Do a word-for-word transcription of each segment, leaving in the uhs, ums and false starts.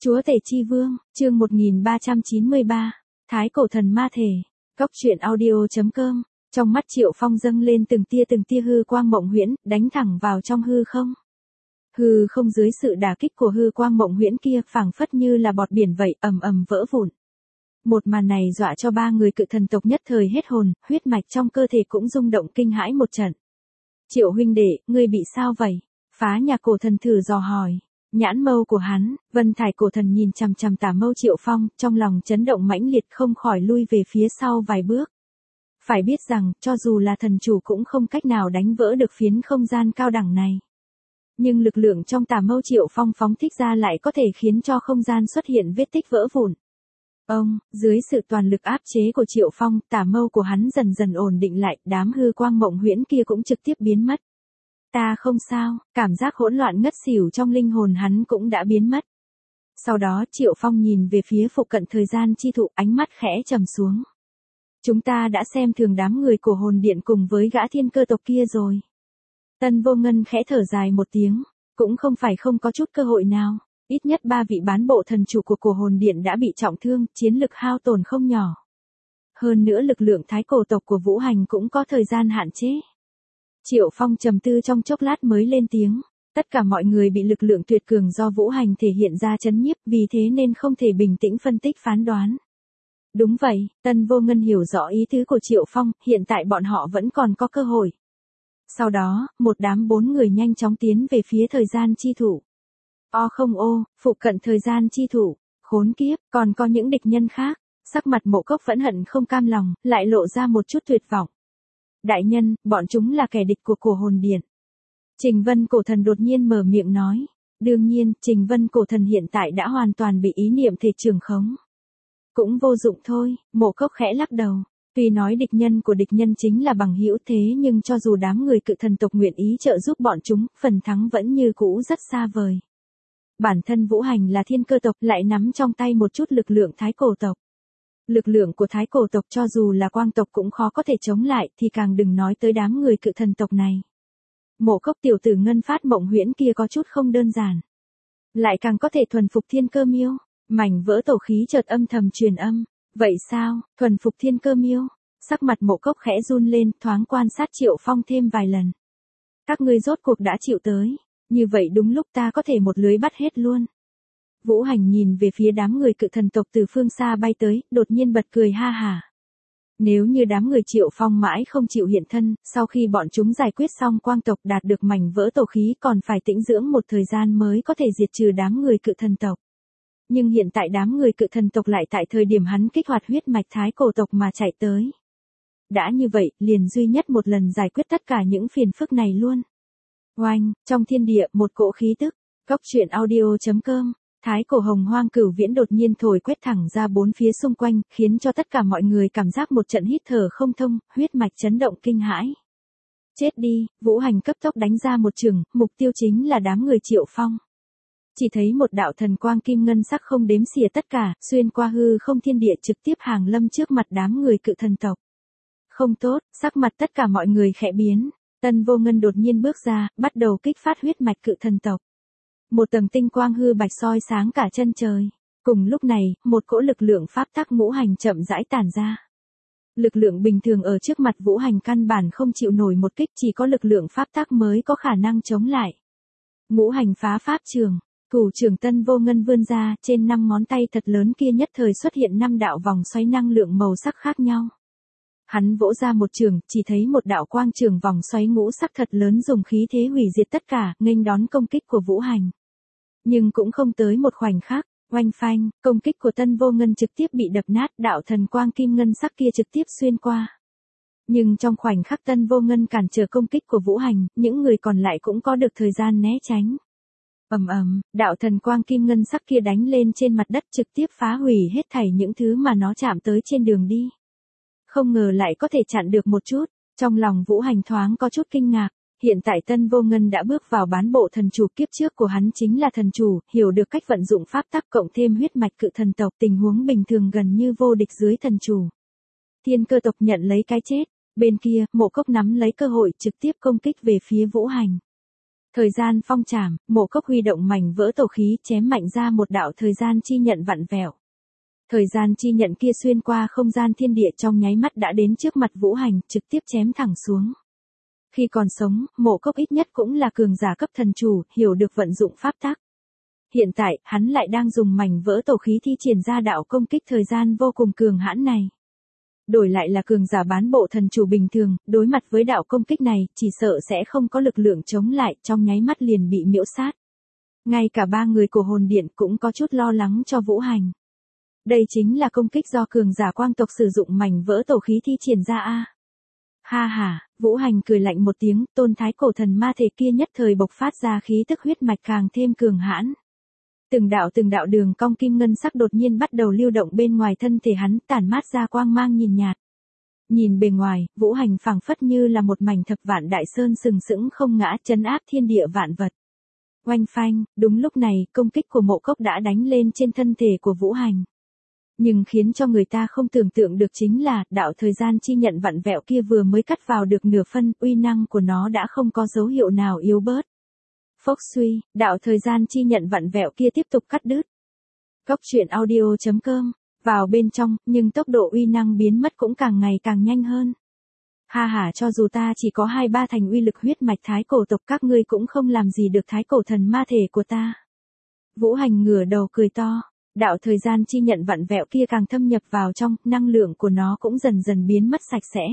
Chúa Tể Chi Vương, chương một nghìn ba trăm chín mươi ba, Thái Cổ Thần Ma Thể, Cốc truyện audio.com, trong mắt Triệu Phong dâng lên từng tia từng tia hư quang mộng huyễn, đánh thẳng vào trong hư không. Hư không dưới sự đả kích của hư quang mộng huyễn kia phảng phất như là bọt biển vậy, ầm ầm vỡ vụn. Một màn này dọa cho ba người cự thần tộc nhất thời hết hồn, huyết mạch trong cơ thể cũng rung động kinh hãi một trận. Triệu huynh đệ, ngươi bị sao vậy? Phá nhà cổ thần thử dò hỏi. Nhãn mâu của hắn, Vân Thải cổ thần nhìn chằm chằm tả mâu Triệu Phong, trong lòng chấn động mãnh liệt không khỏi lui về phía sau vài bước. Phải biết rằng, cho dù là thần chủ cũng không cách nào đánh vỡ được phiến không gian cao đẳng này. Nhưng lực lượng trong tả mâu Triệu Phong phóng thích ra lại có thể khiến cho không gian xuất hiện vết tích vỡ vụn. Ông, dưới sự toàn lực áp chế của Triệu Phong, tả mâu của hắn dần dần ổn định lại, đám hư quang mộng huyễn kia cũng trực tiếp biến mất. Ta không sao, cảm giác hỗn loạn ngất xỉu trong linh hồn hắn cũng đã biến mất. Sau đó Triệu Phong nhìn về phía phụ cận thời gian chi thụ, ánh mắt khẽ trầm xuống. Chúng ta đã xem thường đám người của hồn điện cùng với gã thiên cơ tộc kia rồi. Tân Vô Ngân khẽ thở dài một tiếng, cũng không phải không có chút cơ hội nào. Ít nhất ba vị bán bộ thần chủ của cổ hồn điện đã bị trọng thương, chiến lực hao tổn không nhỏ. Hơn nữa lực lượng thái cổ tộc của Vũ Hành cũng có thời gian hạn chế. Triệu Phong trầm tư trong chốc lát mới lên tiếng. Tất cả mọi người bị lực lượng tuyệt cường do Vũ Hành thể hiện ra chấn nhiếp, vì thế nên không thể bình tĩnh phân tích phán đoán. Đúng vậy, Tân Vô Ngân hiểu rõ ý tứ của Triệu Phong, hiện tại bọn họ vẫn còn có cơ hội. Sau đó, một đám bốn người nhanh chóng tiến về phía thời gian chi thủ. O không ô, phụ cận thời gian chi thủ, khốn kiếp, còn có những địch nhân khác. Sắc mặt Mộ Cốc vẫn hận không cam lòng, lại lộ ra một chút tuyệt vọng. Đại nhân, bọn chúng là kẻ địch của cổ hồn điện. Trình Vân cổ thần đột nhiên mở miệng nói. Đương nhiên, Trình Vân cổ thần hiện tại đã hoàn toàn bị ý niệm thể trường khống. Cũng vô dụng thôi, Mộ Cốc khẽ lắc đầu. Tuy nói địch nhân của địch nhân chính là bằng hữu thế nhưng cho dù đám người cự thần tộc nguyện ý trợ giúp bọn chúng, phần thắng vẫn như cũ rất xa vời. Bản thân Vũ Hành là thiên cơ tộc lại nắm trong tay một chút lực lượng thái cổ tộc. Lực lượng của thái cổ tộc cho dù là quang tộc cũng khó có thể chống lại thì càng đừng nói tới đám người cự thần tộc này. Mộ Cốc tiểu tử ngân phát mộng huyễn kia có chút không đơn giản. Lại càng có thể thuần phục thiên cơ miêu. Mảnh vỡ tổ khí chợt âm thầm truyền âm. Vậy sao, thuần phục thiên cơ miêu? Sắc mặt Mộ Cốc khẽ run lên, thoáng quan sát Triệu Phong thêm vài lần. Các ngươi rốt cuộc đã chịu tới. Như vậy đúng lúc ta có thể một lưới bắt hết luôn. Vũ Hành nhìn về phía đám người cự thần tộc từ phương xa bay tới, đột nhiên bật cười ha hả. Nếu như đám người Triệu Phong mãi không chịu hiện thân, sau khi bọn chúng giải quyết xong quang tộc đạt được mảnh vỡ tổ khí còn phải tĩnh dưỡng một thời gian mới có thể diệt trừ đám người cự thần tộc. Nhưng hiện tại đám người cự thần tộc lại tại thời điểm hắn kích hoạt huyết mạch thái cổ tộc mà chạy tới. Đã như vậy, liền duy nhất một lần giải quyết tất cả những phiền phức này luôn. Oanh, trong thiên địa một cỗ khí tức, Cốc truyện audio.com, thái cổ hồng hoang cửu viễn đột nhiên thổi quét thẳng ra bốn phía xung quanh, khiến cho tất cả mọi người cảm giác một trận hít thở không thông, huyết mạch chấn động kinh hãi. Chết đi, Vũ Hành cấp tốc đánh ra một chưởng, mục tiêu chính là đám người Triệu Phong. Chỉ thấy một đạo thần quang kim ngân sắc không đếm xỉa tất cả, xuyên qua hư không thiên địa trực tiếp hàng lâm trước mặt đám người cự thần tộc. Không tốt, sắc mặt tất cả mọi người khẽ biến. Tân Vô Ngân đột nhiên bước ra, bắt đầu kích phát huyết mạch cự thần tộc. Một tầng tinh quang hư bạch soi sáng cả chân trời. Cùng lúc này, một cỗ lực lượng pháp tắc ngũ hành chậm rãi tản ra. Lực lượng bình thường ở trước mặt Vũ Hành căn bản không chịu nổi một kích, chỉ có lực lượng pháp tắc mới có khả năng chống lại. Ngũ hành phá pháp trường, thủ trưởng Tân Vô Ngân vươn ra, trên năm ngón tay thật lớn kia nhất thời xuất hiện năm đạo vòng xoáy năng lượng màu sắc khác nhau. Hắn vỗ ra một trường, chỉ thấy một đạo quang trường vòng xoáy ngũ sắc thật lớn dùng khí thế hủy diệt tất cả, nghênh đón công kích của Vũ Hành. Nhưng cũng không tới một khoảnh khắc, oanh phanh, công kích của Tân Vô Ngân trực tiếp bị đập nát, đạo thần quang kim ngân sắc kia trực tiếp xuyên qua. Nhưng trong khoảnh khắc Tân Vô Ngân cản trở công kích của Vũ Hành, những người còn lại cũng có được thời gian né tránh. Ầm ầm, đạo thần quang kim ngân sắc kia đánh lên trên mặt đất trực tiếp phá hủy hết thảy những thứ mà nó chạm tới trên đường đi. Không ngờ lại có thể chặn được một chút, trong lòng Vũ Hành thoáng có chút kinh ngạc. Hiện tại Tân Vô Ngân đã bước vào bán bộ thần chủ, kiếp trước của hắn chính là thần chủ, hiểu được cách vận dụng pháp tắc cộng thêm huyết mạch cự thần tộc, tình huống bình thường gần như vô địch dưới thần chủ. Thiên cơ tộc nhận lấy cái chết, bên kia, Mộ Cốc nắm lấy cơ hội trực tiếp công kích về phía Vũ Hành. Thời gian phong trảm, Mộ Cốc huy động mảnh vỡ tổ khí chém mạnh ra một đạo thời gian chi nhận vặn vẹo. Thời gian chi nhận kia xuyên qua không gian thiên địa trong nháy mắt đã đến trước mặt Vũ Hành, trực tiếp chém thẳng xuống. Khi còn sống, Mộ Cốc ít nhất cũng là cường giả cấp thần chủ, hiểu được vận dụng pháp tắc. Hiện tại, hắn lại đang dùng mảnh vỡ tổ khí thi triển ra đạo công kích thời gian vô cùng cường hãn này. Đổi lại là cường giả bán bộ thần chủ bình thường, đối mặt với đạo công kích này, chỉ sợ sẽ không có lực lượng chống lại, trong nháy mắt liền bị miễu sát. Ngay cả ba người của hồn điện cũng có chút lo lắng cho Vũ Hành. Đây chính là công kích do cường giả quang tộc sử dụng mảnh vỡ tổ khí thi triển ra a. Ha ha, Vũ Hành cười lạnh một tiếng, tôn thái cổ thần ma thể kia nhất thời bộc phát ra khí tức huyết mạch càng thêm cường hãn. Từng đạo từng đạo đường cong kim ngân sắc đột nhiên bắt đầu lưu động bên ngoài thân thể hắn, tản mát ra quang mang nhìn nhạt. Nhìn bề ngoài, Vũ Hành phảng phất như là một mảnh thập vạn đại sơn sừng sững không ngã, trấn áp thiên địa vạn vật. Oanh phanh, đúng lúc này, công kích của Mộ Cốc đã đánh lên trên thân thể của Vũ Hành. Nhưng khiến cho người ta không tưởng tượng được chính là, đạo thời gian chi nhận vặn vẹo kia vừa mới cắt vào được nửa phân, uy năng của nó đã không có dấu hiệu nào yếu bớt. Phốc suy, đạo thời gian chi nhận vặn vẹo kia tiếp tục cắt đứt. Cốc truyện audio chấm com, vào bên trong, nhưng tốc độ uy năng biến mất cũng càng ngày càng nhanh hơn. Ha ha, cho dù ta chỉ có hai ba thành uy lực huyết mạch thái cổ tộc, các ngươi cũng không làm gì được thái cổ thần ma thể của ta. Vũ Hành ngửa đầu cười to, đạo thời gian chi nhận vặn vẹo kia càng thâm nhập vào trong, năng lượng của nó cũng dần dần biến mất sạch sẽ.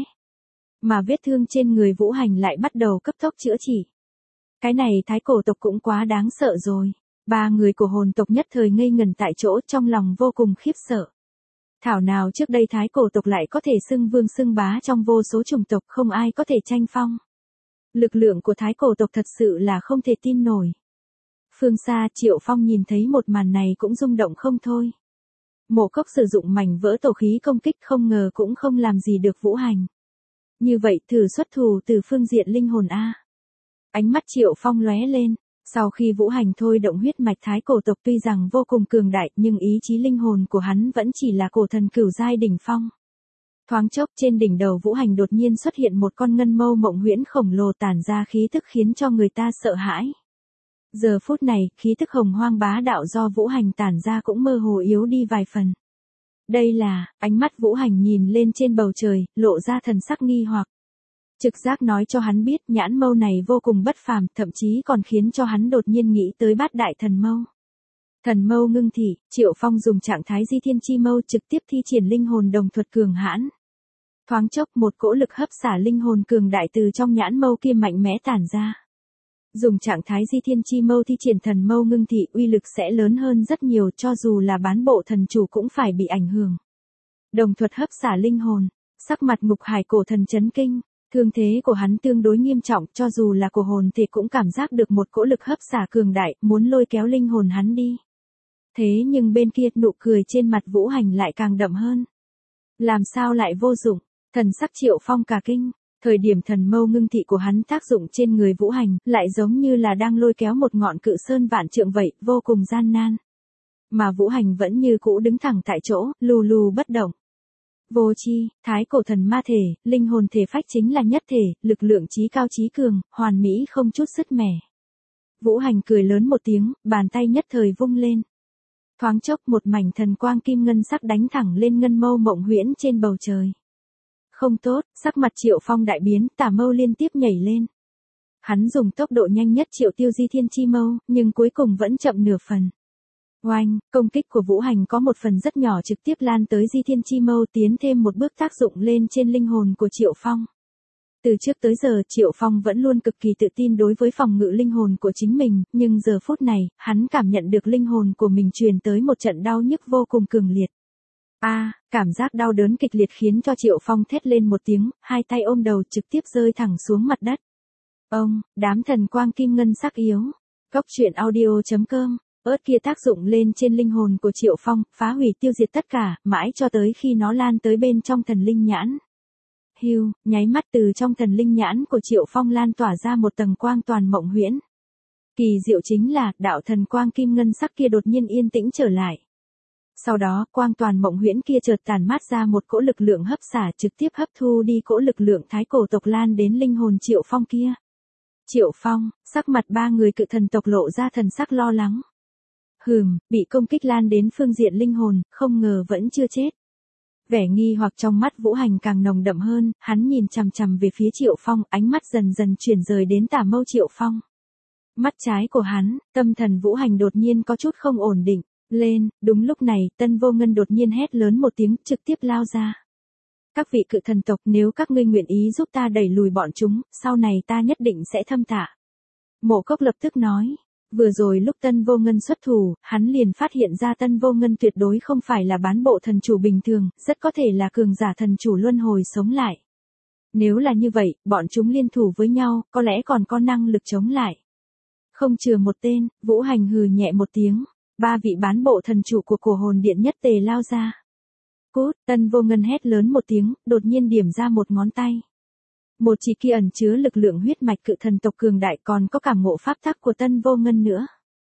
Mà vết thương trên người Vũ Hành lại bắt đầu cấp tốc chữa trị. Cái này thái cổ tộc cũng quá đáng sợ rồi. Ba người của hồn tộc nhất thời ngây ngần tại chỗ, trong lòng vô cùng khiếp sợ. Thảo nào trước đây thái cổ tộc lại có thể xưng vương xưng bá trong vô số chủng tộc, không ai có thể tranh phong. Lực lượng của thái cổ tộc thật sự là không thể tin nổi. Phương xa, Triệu Phong nhìn thấy một màn này cũng rung động không thôi. Mộ Cốc sử dụng mảnh vỡ tổ khí công kích không ngờ cũng không làm gì được Vũ Hành. Như vậy thử xuất thủ từ phương diện linh hồn a. Ánh mắt Triệu Phong lóe lên, sau khi Vũ Hành thôi động huyết mạch thái cổ tộc tuy rằng vô cùng cường đại, nhưng ý chí linh hồn của hắn vẫn chỉ là cổ thần cửu giai đỉnh phong. Thoáng chốc trên đỉnh đầu Vũ Hành đột nhiên xuất hiện một con ngân mâu mộng huyễn khổng lồ tản ra khí tức khiến cho người ta sợ hãi. Giờ phút này, khí tức hồng hoang bá đạo do Vũ Hành tản ra cũng mơ hồ yếu đi vài phần. Đây là, ánh mắt Vũ Hành nhìn lên trên bầu trời, lộ ra thần sắc nghi hoặc. Trực giác nói cho hắn biết nhãn mâu này vô cùng bất phàm, thậm chí còn khiến cho hắn đột nhiên nghĩ tới bát đại thần mâu. Thần mâu ngưng thị, Triệu Phong dùng trạng thái di thiên chi mâu trực tiếp thi triển linh hồn đồng thuật cường hãn. Thoáng chốc một cỗ lực hấp xả linh hồn cường đại từ trong nhãn mâu kia mạnh mẽ tản ra. Dùng trạng thái di thiên chi mâu thi triển thần mâu ngưng thị uy lực sẽ lớn hơn rất nhiều, cho dù là bán bộ thần chủ cũng phải bị ảnh hưởng. Đồng thuật hấp xả linh hồn, sắc mặt Ngục Hải cổ thần chấn kinh. Thương thế của hắn tương đối nghiêm trọng, cho dù là cổ hồn thì cũng cảm giác được một cỗ lực hấp xả cường đại, muốn lôi kéo linh hồn hắn đi. Thế nhưng bên kia nụ cười trên mặt Vũ Hành lại càng đậm hơn. Làm sao lại vô dụng, thần sắc Triệu Phong cả kinh, thời điểm thần mâu ngưng thị của hắn tác dụng trên người Vũ Hành, lại giống như là đang lôi kéo một ngọn cự sơn vạn trượng vậy, vô cùng gian nan. Mà Vũ Hành vẫn như cũ đứng thẳng tại chỗ, lù lù bất động. Vô chi, thái cổ thần ma thể, linh hồn thể phách chính là nhất thể, lực lượng trí cao trí cường, hoàn mỹ không chút sứt mẻ. Vũ Hành cười lớn một tiếng, bàn tay nhất thời vung lên. Thoáng chốc một mảnh thần quang kim ngân sắc đánh thẳng lên ngân mâu mộng huyễn trên bầu trời. Không tốt, sắc mặt Triệu Phong đại biến, tà mâu liên tiếp nhảy lên. Hắn dùng tốc độ nhanh nhất triệu tiêu di thiên chi mâu, nhưng cuối cùng vẫn chậm nửa phần. Oanh, công kích của Vũ Hành có một phần rất nhỏ trực tiếp lan tới di thiên chi mâu, tiến thêm một bước tác dụng lên trên linh hồn của Triệu Phong. Từ trước tới giờ Triệu Phong vẫn luôn cực kỳ tự tin đối với phòng ngự linh hồn của chính mình, nhưng giờ phút này, hắn cảm nhận được linh hồn của mình truyền tới một trận đau nhức vô cùng cường liệt. A, à, cảm giác đau đớn kịch liệt khiến cho Triệu Phong thét lên một tiếng, hai tay ôm đầu trực tiếp rơi thẳng xuống mặt đất. Ông, đám thần quang kim ngân sắc yếu. Cốc truyện audio chấm com, ớt kia tác dụng lên trên linh hồn của Triệu Phong, phá hủy tiêu diệt tất cả, mãi cho tới khi nó lan tới bên trong thần linh nhãn. Hưu, nháy mắt từ trong thần linh nhãn của Triệu Phong lan tỏa ra một tầng quang toàn mộng huyễn. Kỳ diệu chính là, đạo thần quang kim ngân sắc kia đột nhiên yên tĩnh trở lại. Sau đó, quang toàn mộng huyễn kia chợt tàn mát ra một cỗ lực lượng hấp xả trực tiếp hấp thu đi cỗ lực lượng thái cổ tộc lan đến linh hồn Triệu Phong kia. Triệu Phong, sắc mặt ba người cự thần tộc lộ ra thần sắc lo lắng. Hừm, bị công kích lan đến phương diện linh hồn, không ngờ vẫn chưa chết. Vẻ nghi hoặc trong mắt Vũ Hành càng nồng đậm hơn, hắn nhìn chằm chằm về phía Triệu Phong, ánh mắt dần dần chuyển rời đến tả mâu Triệu Phong. Mắt trái của hắn, tâm thần Vũ Hành đột nhiên có chút không ổn định, lên, đúng lúc này, Tân Vô Ngân đột nhiên hét lớn một tiếng, trực tiếp lao ra. Các vị cự thần tộc, nếu các ngươi nguyện ý giúp ta đẩy lùi bọn chúng, sau này ta nhất định sẽ thâm tạ. Mộ Cốc lập tức nói. Vừa rồi lúc Tân Vô Ngân xuất thủ, hắn liền phát hiện ra Tân Vô Ngân tuyệt đối không phải là bán bộ thần chủ bình thường, rất có thể là cường giả thần chủ luân hồi sống lại. Nếu là như vậy, bọn chúng liên thủ với nhau, có lẽ còn có năng lực chống lại. Không chừa một tên, Vũ Hành hừ nhẹ một tiếng, ba vị bán bộ thần chủ của cổ hồn điện nhất tề lao ra. Cút, Tân Vô Ngân hét lớn một tiếng, đột nhiên điểm ra một ngón tay. Một chỉ kia ẩn chứa lực lượng huyết mạch cự thần tộc cường đại, còn có cảm ngộ pháp tắc của Tân Vô Ngân nữa.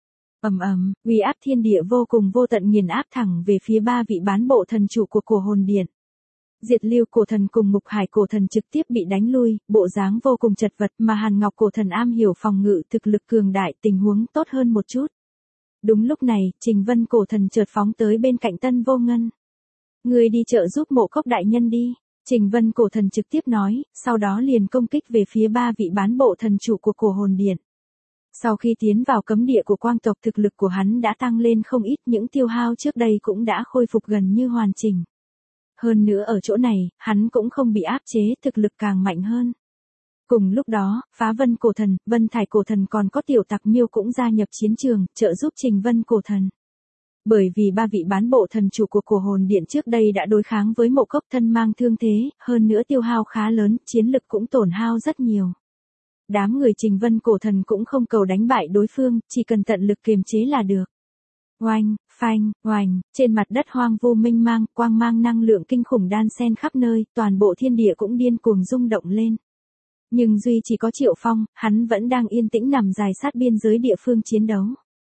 Ầm ầm, uy áp thiên địa vô cùng vô tận nghiền áp thẳng về phía ba vị bán bộ thần chủ của cổ hồn điện. Diệt Lưu cổ thần cùng Ngục Hải cổ thần trực tiếp bị đánh lui, bộ dáng vô cùng chật vật, mà Hàn Ngọc cổ thần am hiểu phòng ngự, thực lực cường đại, tình huống tốt hơn một chút. Đúng lúc này, Trình Vân cổ thần chợt phóng tới bên cạnh Tân Vô Ngân. Người đi trợ giúp Mộ Cốc đại nhân đi. Trình Vân cổ thần trực tiếp nói, sau đó liền công kích về phía ba vị bán bộ thần chủ của cổ hồn điện. Sau khi tiến vào cấm địa của quang tộc, thực lực của hắn đã tăng lên không ít, những tiêu hao trước đây cũng đã khôi phục gần như hoàn chỉnh. Hơn nữa ở chỗ này, hắn cũng không bị áp chế, thực lực càng mạnh hơn. Cùng lúc đó, Phá Vân cổ thần, Vân Thải cổ thần còn có Tiểu Tặc Miêu cũng gia nhập chiến trường, trợ giúp Trình Vân cổ thần. Bởi vì ba vị bán bộ thần chủ của cổ hồn điện trước đây đã đối kháng với Mộ Cốc, thân mang thương thế, hơn nữa tiêu hao khá lớn, chiến lực cũng tổn hao rất nhiều. Đám người Trình Vân cổ thần cũng không cầu đánh bại đối phương, chỉ cần tận lực kiềm chế là được. Oanh, phanh, oanh, trên mặt đất hoang vu mênh mang, quang mang năng lượng kinh khủng đan xen khắp nơi, toàn bộ thiên địa cũng điên cuồng rung động lên. Nhưng duy chỉ có Triệu Phong, hắn vẫn đang yên tĩnh nằm dài sát biên giới địa phương chiến đấu.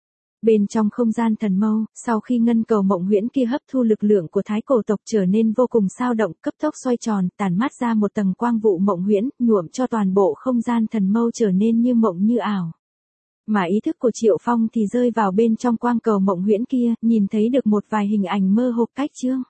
Bên trong không gian thần mâu, sau khi ngân cầu mộng huyễn kia hấp thu lực lượng của thái cổ tộc trở nên vô cùng sao động, cấp tốc xoay tròn, tản mát ra một tầng quang vụ mộng huyễn, nhuộm cho toàn bộ không gian thần mâu trở nên như mộng như ảo. Mà ý thức của Triệu Phong thì rơi vào bên trong quang cầu mộng huyễn kia, nhìn thấy được một vài hình ảnh mơ hồ cách chương.